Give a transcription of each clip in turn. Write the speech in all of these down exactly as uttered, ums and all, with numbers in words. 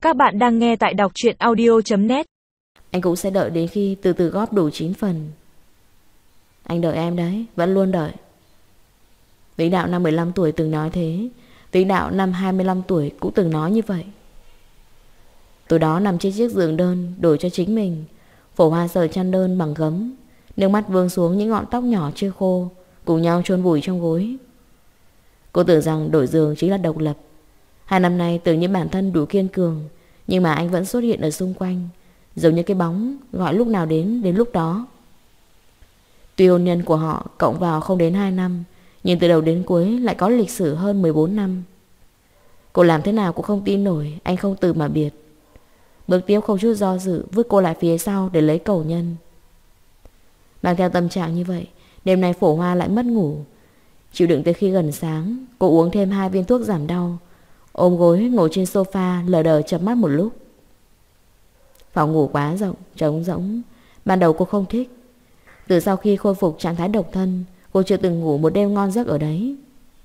Các bạn đang nghe tại đọc truyện audio chấm net. Anh cũng sẽ đợi đến khi từ từ góp đủ chín phần. Anh đợi em đấy, vẫn luôn đợi. Vĩ Đạo năm mười lăm tuổi từng nói thế. Vĩ Đạo năm hai mươi lăm tuổi cũng từng nói như vậy. Tối đó nằm trên chiếc giường đơn đổi cho chính mình. Phổ Hoa sờ chăn đơn bằng gấm, nước mắt vương xuống những ngọn tóc nhỏ chưa khô, cùng nhau chôn vùi trong gối. Cô tưởng rằng đổi giường chính là độc lập. Hai năm nay tưởng như bản thân đủ kiên cường, nhưng mà anh vẫn xuất hiện ở xung quanh, giống như cái bóng gọi lúc nào đến đến lúc đó. Tuy hôn nhân của họ cộng vào không đến hai năm, nhưng từ đầu đến cuối lại có lịch sử hơn mười bốn năm. Cô làm thế nào cũng không tin nổi anh không từ mà biệt. Bước tiếp không chút do dự vứt cô lại phía sau để lấy cầu nhân. Mang theo tâm trạng như vậy, đêm nay Phổ Hoa lại mất ngủ. Chịu đựng tới khi gần sáng, cô uống thêm hai viên thuốc giảm đau, ôm gối ngồi trên sofa lờ đờ chợp mắt một lúc. Phòng ngủ quá rộng, trống rỗng. Ban đầu cô không thích. Từ sau khi khôi phục trạng thái độc thân, cô chưa từng ngủ một đêm ngon giấc ở đấy.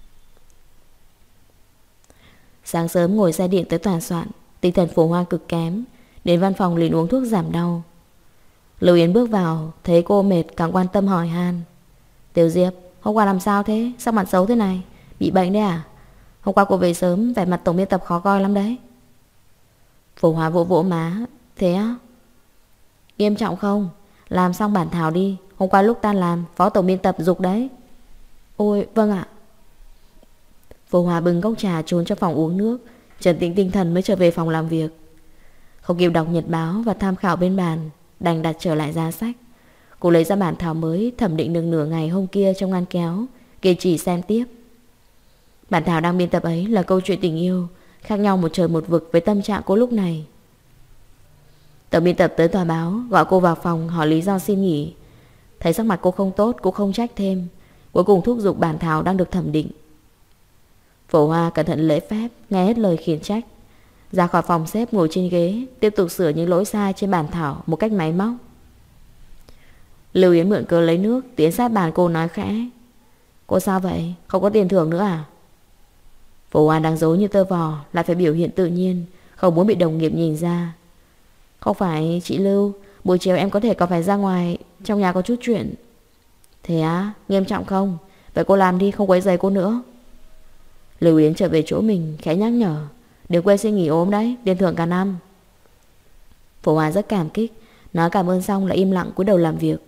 Sáng sớm ngồi xe điện tới tòa soạn, tinh thần Phổ Hoa cực kém. Đến văn phòng liền uống thuốc giảm đau. Lưu Yến bước vào, thấy cô mệt càng quan tâm hỏi han. Tiểu Diệp, hôm qua làm sao thế? Sao mặt xấu thế này? Bị bệnh đấy à? Hôm qua cô về sớm, vẻ mặt tổng biên tập khó coi lắm đấy. Phổ Hoa vỗ vỗ má. Thế á? Nghiêm trọng không? Làm xong bản thảo đi. Hôm qua lúc tan làm, phó tổng biên tập giục đấy. Ôi, vâng ạ. Phổ Hoa bưng cốc trà trốn trong phòng uống nước, trấn tĩnh tinh thần mới trở về phòng làm việc. Không kịp đọc nhật báo và tham khảo bên bàn, đành đặt trở lại giá sách. Cô lấy ra bản thảo mới thẩm định được nửa ngày hôm kia trong ngăn kéo, kiên trì xem tiếp. Bản thảo đang biên tập ấy là câu chuyện tình yêu, khác nhau một trời một vực với tâm trạng cô lúc này. Tổng biên tập tới tòa báo, gọi cô vào phòng hỏi lý do xin nghỉ. Thấy sắc mặt cô không tốt, cũng không trách thêm, cuối cùng thúc giục bản thảo đang được thẩm định. Phổ Hoa cẩn thận lễ phép, nghe hết lời khiển trách, ra khỏi phòng xếp ngồi trên ghế, tiếp tục sửa những lỗi sai trên bản thảo một cách máy móc. Lưu Yến mượn cớ lấy nước tiến sát bàn cô nói khẽ. Cô sao vậy? Không có tiền thưởng nữa à? Phổ Hoa đang giấu như tơ vò, lại phải biểu hiện tự nhiên, không muốn bị đồng nghiệp nhìn ra. Không phải chị Lưu, buổi chiều em có thể còn phải ra ngoài, trong nhà có chút chuyện. Thế á? Nghiêm trọng không? Vậy cô làm đi, không quấy rầy cô nữa. Lưu Yến trở về chỗ mình, khẽ nhắc nhở. Đừng quên xin nghỉ ốm đấy, tiền thưởng cả năm. Phổ Hoa rất cảm kích, nói cảm ơn xong lại im lặng cúi đầu làm việc.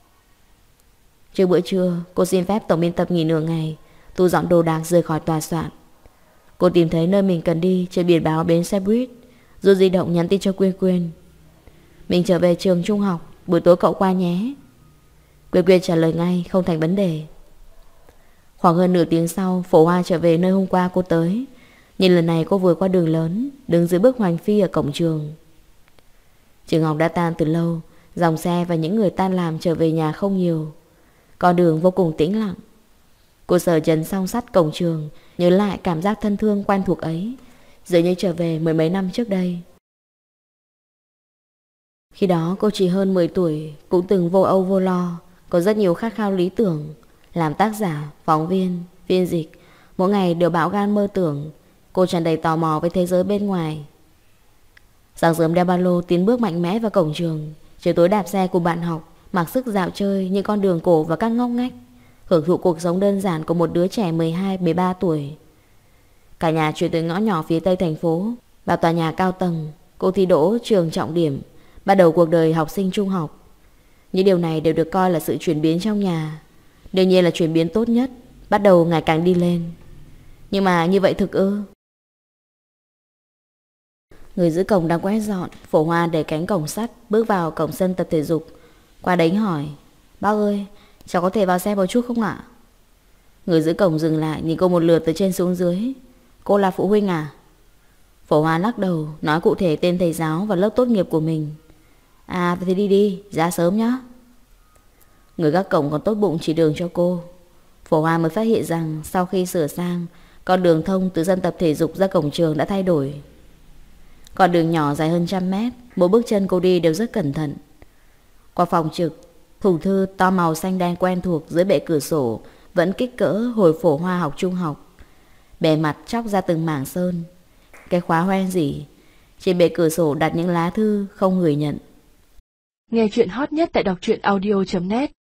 Trước bữa trưa, cô xin phép tổng biên tập nghỉ nửa ngày, thu dọn đồ đạc rời khỏi tòa soạn. Cô tìm thấy nơi mình cần đi trên biển báo bến xe buýt, rút di động nhắn tin cho Quyên Quyên. Mình trở về trường trung học, buổi tối cậu qua nhé. Quyên Quyên trả lời ngay, không thành vấn đề. Khoảng hơn nửa tiếng sau, Phổ Hoa trở về nơi hôm qua cô tới. Nhưng lần này cô vừa qua đường lớn, đứng dưới bức hoành phi ở cổng trường. Trường học đã tan từ lâu, dòng xe và những người tan làm trở về nhà không nhiều. Con đường vô cùng tĩnh lặng. Cô sờ chân song sắt cổng trường, nhớ lại cảm giác thân thương quen thuộc ấy, dường như trở về mười mấy năm trước đây. Khi đó cô chỉ hơn mười tuổi, cũng từng vô âu vô lo, có rất nhiều khát khao lý tưởng. Làm tác giả, phóng viên, phiên dịch, mỗi ngày đều bão gan mơ tưởng. Cô tràn đầy tò mò với thế giới bên ngoài. Sáng sớm đeo ba lô tiến bước mạnh mẽ vào cổng trường, chiều tối đạp xe cùng bạn học, mặc sức dạo chơi những con đường cổ và các ngóc ngách, hưởng thụ cuộc sống đơn giản của một đứa trẻ mười hai mười ba tuổi. Cả nhà chuyển từ ngõ nhỏ phía tây thành phố vào tòa nhà cao tầng. Cô thi đỗ trường trọng điểm, bắt đầu cuộc đời học sinh trung học. Những điều này đều được coi là sự chuyển biến trong nhà. Đương nhiên là chuyển biến tốt nhất, bắt đầu ngày càng đi lên. Nhưng mà như vậy thực ư? Người giữ cổng đang quét dọn. Phổ Hoa đẩy cánh cổng sắt, bước vào cổng sân tập thể dục. Qua đánh hỏi. Bác ơi, cháu có thể vào xe một chút không ạ? Người giữ cổng dừng lại, nhìn cô một lượt từ trên xuống dưới. Cô là phụ huynh à? Phổ Hoa lắc đầu, nói cụ thể tên thầy giáo và lớp tốt nghiệp của mình. À thì đi đi, ra sớm nhá. Người gác cổng còn tốt bụng chỉ đường cho cô. Phổ Hoa mới phát hiện rằng sau khi sửa sang, con đường thông từ sân tập thể dục ra cổng trường đã thay đổi. Con đường nhỏ dài hơn trăm mét, mỗi bước chân cô đi đều rất cẩn thận. Qua phòng trực, thùng thư to màu xanh đen quen thuộc dưới bệ cửa sổ vẫn kích cỡ hồi Phổ Hoa học trung học. Bề mặt chóc ra từng mảng sơn. Cái khóa hoen rỉ, Trên bệ cửa sổ đặt những lá thư không người nhận. Nghe chuyện hot nhất tại đọc truyện audio chấm net.